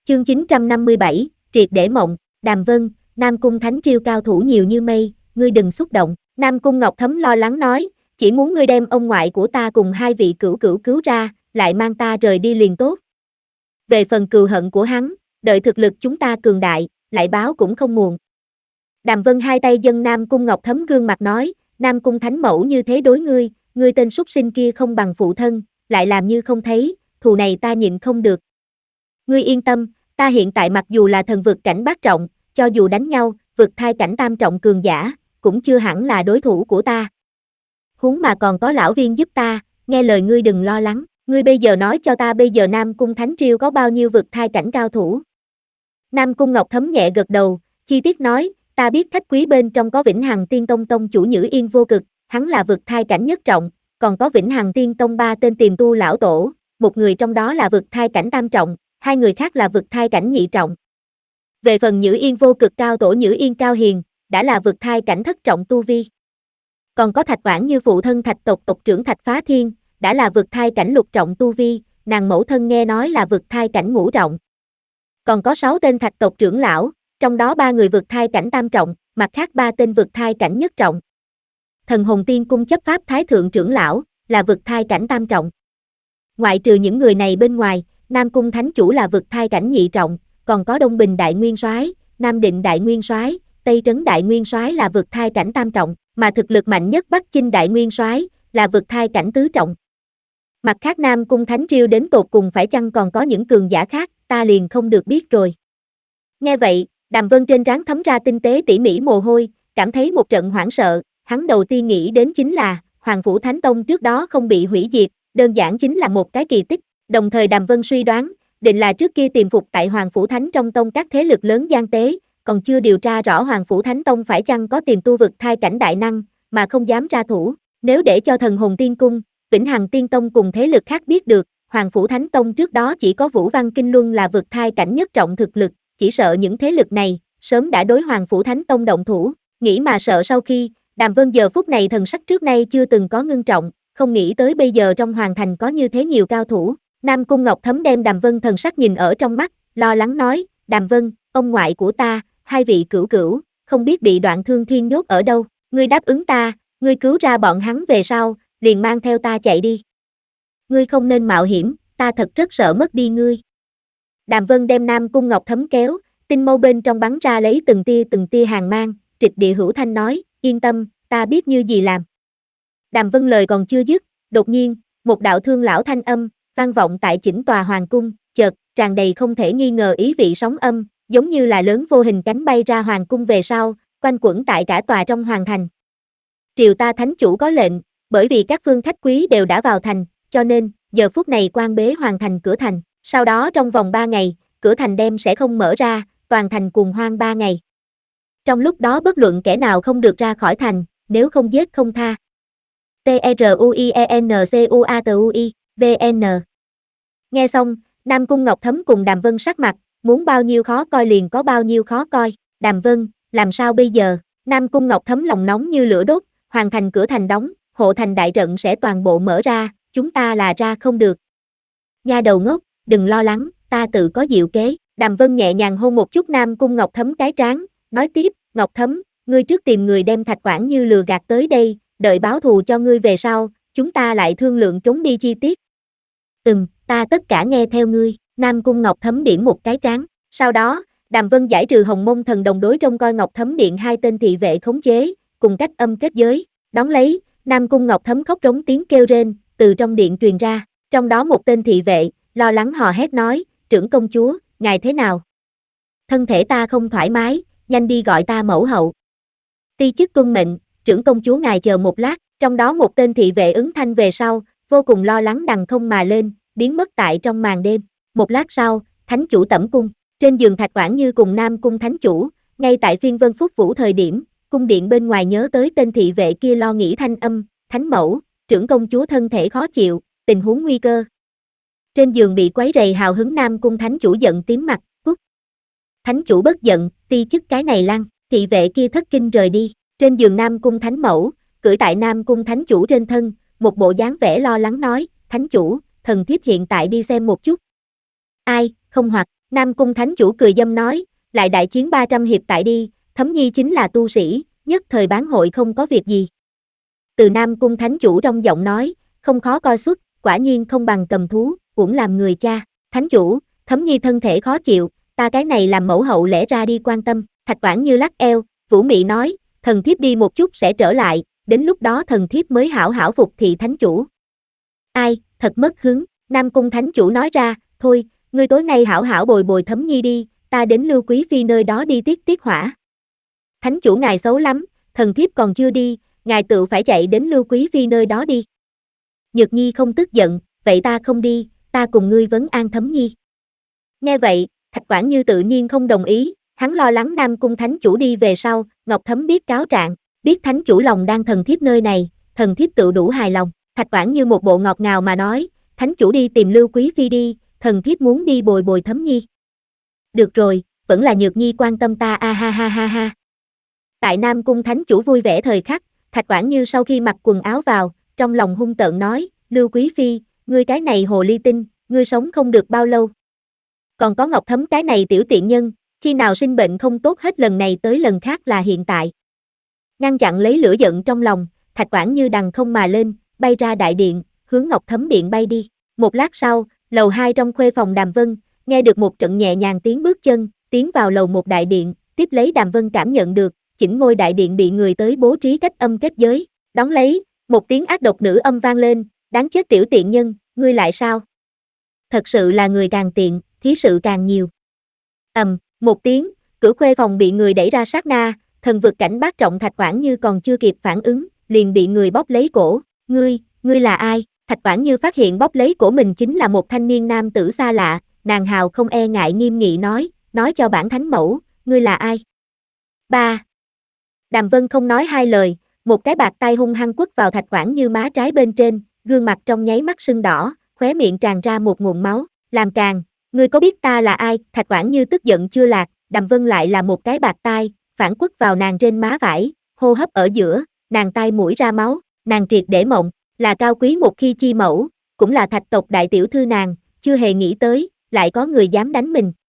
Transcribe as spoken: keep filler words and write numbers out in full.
Chương chín trăm năm mươi bảy, triệt để mộng. Đàm Vân, Nam Cung Thánh Triều cao thủ nhiều như mây, ngươi đừng xúc động. Nam Cung Ngọc Thấm lo lắng nói, chỉ muốn ngươi đem ông ngoại của ta cùng hai vị cửu cửu cứu ra, lại mang ta rời đi liền tốt. Về phần cừu hận của hắn, đợi thực lực chúng ta cường đại, lại báo cũng không muộn. Đàm Vân hai tay dâng Nam Cung Ngọc Thấm gương mặt nói, Nam Cung Thánh Mẫu như thế đối ngươi, ngươi tên súc sinh kia không bằng phụ thân, lại làm như không thấy, thù này ta nhịn không được. Ngươi yên tâm, ta hiện tại mặc dù là thần vực cảnh bát trọng, cho dù đánh nhau, vực thai cảnh tam trọng cường giả, cũng chưa hẳn là đối thủ của ta. Huống mà còn có lão viên giúp ta, nghe lời ngươi đừng lo lắng, ngươi bây giờ nói cho ta bây giờ Nam Cung Thánh Triều có bao nhiêu vực thai cảnh cao thủ. Nam Cung Ngọc Thấm nhẹ gật đầu, chi tiết nói, ta biết khách quý bên trong có Vĩnh Hằng Tiên Tông tông chủ Nhữ Yên Vô Cực, hắn là vực thai cảnh nhất trọng, còn có Vĩnh Hằng Tiên Tông ba tên tiềm tu lão tổ, một người trong đó là vực thai cảnh tam trọng, hai người khác là vực thai cảnh nhị trọng. Về phần Nhữ Yên Vô Cực cao tổ Nhữ Yên Cao Hiền, đã là vực thai cảnh thất trọng tu vi. Còn có Thạch Oản Như phụ thân Thạch tộc tộc trưởng Thạch Phá Thiên, đã là vực thai cảnh lục trọng tu vi, nàng mẫu thân nghe nói là vực thai cảnh ngũ trọng. Còn có sáu tên Thạch tộc trưởng lão, trong đó ba người vực thai cảnh tam trọng, mặt khác ba tên vực thai cảnh nhất trọng. Thần Hồn Tiên Cung chấp pháp thái thượng trưởng lão, là vực thai cảnh tam trọng. Ngoại trừ những người này bên ngoài, Nam Cung Thánh Chủ là vực thai cảnh nhị trọng, còn có Đông Bình Đại Nguyên Soái, Nam Định Đại Nguyên Soái, Tây Trấn Đại Nguyên Soái là vực thai cảnh tam trọng, mà thực lực mạnh nhất Bắc Chinh Đại Nguyên Soái là vực thai cảnh tứ trọng. Mặt khác Nam Cung Thánh Triều đến tột cùng phải chăng còn có những cường giả khác, ta liền không được biết rồi. Nghe vậy, Đàm Vân trên trán thấm ra tinh tế tỉ mỉ mồ hôi, cảm thấy một trận hoảng sợ, hắn đầu tiên nghĩ đến chính là, Hoàng Phủ Thánh Tông trước đó không bị hủy diệt, đơn giản chính là một cái kỳ tích, đồng thời Đàm Vân suy đoán, định là trước kia tiềm phục tại Hoàng Phủ Thánh trong tông các thế lực lớn gian tế, còn chưa điều tra rõ Hoàng Phủ Thánh Tông phải chăng có tiềm tu vực thai cảnh đại năng, mà không dám ra thủ, nếu để cho Thần Hồn Tiên Cung, Vĩnh Hằng Tiên Tông cùng thế lực khác biết được, Hoàng Phủ Thánh Tông trước đó chỉ có Vũ Văn Kinh Luân là vực thai cảnh nhất trọng thực lực, chỉ sợ những thế lực này, sớm đã đối Hoàng Phủ Thánh Tông động thủ, nghĩ mà sợ sau khi, Đàm Vân giờ phút này thần sắc trước nay chưa từng có ngưng trọng, không nghĩ tới bây giờ trong hoàng thành có như thế nhiều cao thủ. Nam Cung Ngọc Thấm đem Đàm Vân thần sắc nhìn ở trong mắt, lo lắng nói, Đàm Vân, ông ngoại của ta, hai vị cửu cửu, không biết bị Đoạn Thương Thiên nhốt ở đâu, ngươi đáp ứng ta, ngươi cứu ra bọn hắn về sau, liền mang theo ta chạy đi. Ngươi không nên mạo hiểm, ta thật rất sợ mất đi ngươi. Đàm Vân đem Nam Cung Ngọc Thấm kéo, tinh mâu bên trong bắn ra lấy từng tia từng tia hàng mang, trịch địa hữu thanh nói, yên tâm, ta biết như gì làm. Đàm Vân lời còn chưa dứt, đột nhiên, một đạo thương lão thanh âm, vang vọng tại chỉnh tòa hoàng cung, chợt, tràn đầy không thể nghi ngờ ý vị sóng âm, giống như là lớn vô hình cánh bay ra hoàng cung về sau, quanh quẩn tại cả tòa trong hoàng thành. Triều ta thánh chủ có lệnh, bởi vì các phương khách quý đều đã vào thành, cho nên, giờ phút này quan bế hoàng thành cửa thành, sau đó trong vòng ba ngày, cửa thành đem sẽ không mở ra, toàn thành cuồng hoang ba ngày. Trong lúc đó bất luận kẻ nào không được ra khỏi thành, nếu không giết không tha. T R U I E N C U A T U I, V N. Nghe xong, Nam Cung Ngọc Thấm cùng Đàm Vân sắc mặt, muốn bao nhiêu khó coi liền có bao nhiêu khó coi. Đàm Vân, làm sao bây giờ? Nam Cung Ngọc Thấm lòng nóng như lửa đốt, hoàn thành cửa thành đóng, hộ thành đại trận sẽ toàn bộ mở ra, chúng ta là ra không được. Nha đầu ngốc, đừng lo lắng, ta tự có diệu kế. Đàm Vân nhẹ nhàng hôn một chút Nam Cung Ngọc Thấm cái trán, nói tiếp, Ngọc Thấm, ngươi trước tìm người đem Thạch Oản Như lừa gạt tới đây, đợi báo thù cho ngươi về sau, chúng ta lại thương lượng trốn đi chi tiết. Ừm, ta tất cả nghe theo ngươi. Nam Cung Ngọc Thấm điểm một cái trán. Sau đó, Đàm Vân giải trừ Hồng Mông Thần Đồng đối trông coi Ngọc Thấm Điện hai tên thị vệ khống chế, cùng cách âm kết giới. Đón lấy, Nam Cung Ngọc Thấm khóc rống tiếng kêu rên, từ trong điện truyền ra. Trong đó một tên thị vệ, lo lắng hò hét nói, trưởng công chúa, ngài thế nào? Thân thể ta không thoải mái, nhanh đi gọi ta mẫu hậu. Ti chức tuân mệnh, trưởng công chúa ngài chờ một lát. Trong đó một tên thị vệ ứng thanh về sau, vô cùng lo lắng đằng không mà lên, biến mất tại trong màn đêm. Một lát sau, thánh chủ tẩm cung, trên giường Thạch Oản Như cùng Nam Cung thánh chủ, ngay tại phiên vân phúc vũ thời điểm, cung điện bên ngoài nhớ tới tên thị vệ kia lo nghĩ thanh âm, thánh mẫu, trưởng công chúa thân thể khó chịu, tình huống nguy cơ. Trên giường bị quấy rầy hào hứng Nam Cung thánh chủ giận tím mặt, cút. Thánh chủ bất giận, ti chức cái này lăng, thị vệ kia thất kinh rời đi. Trên giường Nam Cung thánh mẫu, cưỡi tại Nam Cung thánh chủ trên thân, một bộ dáng vẻ lo lắng nói, thánh chủ, thần thiếp hiện tại đi xem một chút. Ai, không hoặc, Nam Cung Thánh Chủ cười dâm nói, lại đại chiến ba trăm hiệp tại đi, Thấm Nhi chính là tu sĩ, nhất thời bán hội không có việc gì. Từ Nam Cung Thánh Chủ trong giọng nói, không khó coi xuất, quả nhiên không bằng cầm thú, cũng làm người cha. Thánh Chủ, Thấm Nhi thân thể khó chịu, ta cái này làm mẫu hậu lẽ ra đi quan tâm. Thạch Toản Như lắc eo, Vũ Mị nói, thần thiếp đi một chút sẽ trở lại, đến lúc đó thần thiếp mới hảo hảo phục thị Thánh Chủ. Ai, thật mất hứng, Nam Cung Thánh Chủ nói ra, thôi, ngươi tối nay hảo hảo bồi bồi Thấm Nhi đi, ta đến Lưu Quý Phi nơi đó đi tiết tiết hỏa. Thánh Chủ ngài xấu lắm, thần thiếp còn chưa đi, ngài tự phải chạy đến Lưu Quý Phi nơi đó đi. Nhược Nhi không tức giận, vậy ta không đi, ta cùng ngươi vấn an Thấm Nhi. Nghe vậy, Thạch Toản Như tự nhiên không đồng ý, hắn lo lắng Nam Cung Thánh Chủ đi về sau, Ngọc Thấm biết cáo trạng, biết Thánh Chủ lòng đang thần thiếp nơi này, thần thiếp tự đủ hài lòng. Thạch Toản Như một bộ ngọt ngào mà nói, Thánh Chủ đi tìm Lưu Quý Phi đi, thần thiếp muốn đi bồi bồi Thấm Nhi. Được rồi, vẫn là Nhược Nhi quan tâm ta a ha ha ha ha. Tại Nam Cung Thánh Chủ vui vẻ thời khắc, Thạch Toản Như sau khi mặc quần áo vào, trong lòng hung tợn nói, Lưu Quý Phi, ngươi cái này hồ ly tinh, ngươi sống không được bao lâu. Còn có Ngọc Thấm cái này tiểu tiện nhân, khi nào sinh bệnh không tốt hết lần này tới lần khác là hiện tại. Ngăn chặn lấy lửa giận trong lòng, Thạch Toản Như đằng không mà lên, bay ra đại điện, hướng Ngọc Thấm điện bay đi. Một lát sau, lầu hai trong khuê phòng Đàm Vân, nghe được một trận nhẹ nhàng tiếng bước chân, tiến vào lầu một đại điện, tiếp lấy Đàm Vân cảm nhận được, chỉnh ngôi đại điện bị người tới bố trí cách âm kết giới, đón lấy, một tiếng ác độc nữ âm vang lên, đáng chết tiểu tiện nhân, ngươi lại sao? Thật sự là người càng tiện, thí sự càng nhiều. Ầm, um, một tiếng, cửa khuê phòng bị người đẩy ra sát na, thần vực cảnh bát trọng Thạch Toản Như còn chưa kịp phản ứng, liền bị người bóp lấy cổ, ngươi, ngươi là ai? Thạch Toản Như phát hiện bóp lấy cổ mình chính là một thanh niên nam tử xa lạ, nàng hào không e ngại nghiêm nghị nói, nói cho bản thánh mẫu, ngươi là ai? Ba. Đàm Vân không nói hai lời, một cái bạt tay hung hăng quất vào Thạch Toản Như má trái bên trên, gương mặt trong nháy mắt sưng đỏ, khóe miệng tràn ra một nguồn máu, làm càn, ngươi có biết ta là ai? Thạch Toản Như tức giận chưa lạc, Đàm Vân lại là một cái bạt tay, phản quất vào nàng trên má vải, hô hấp ở giữa, nàng tai mũi ra máu, nàng triệt để mộng, là cao quý một khi chi mẫu, cũng là Thạch tộc đại tiểu thư nàng, chưa hề nghĩ tới, lại có người dám đánh mình,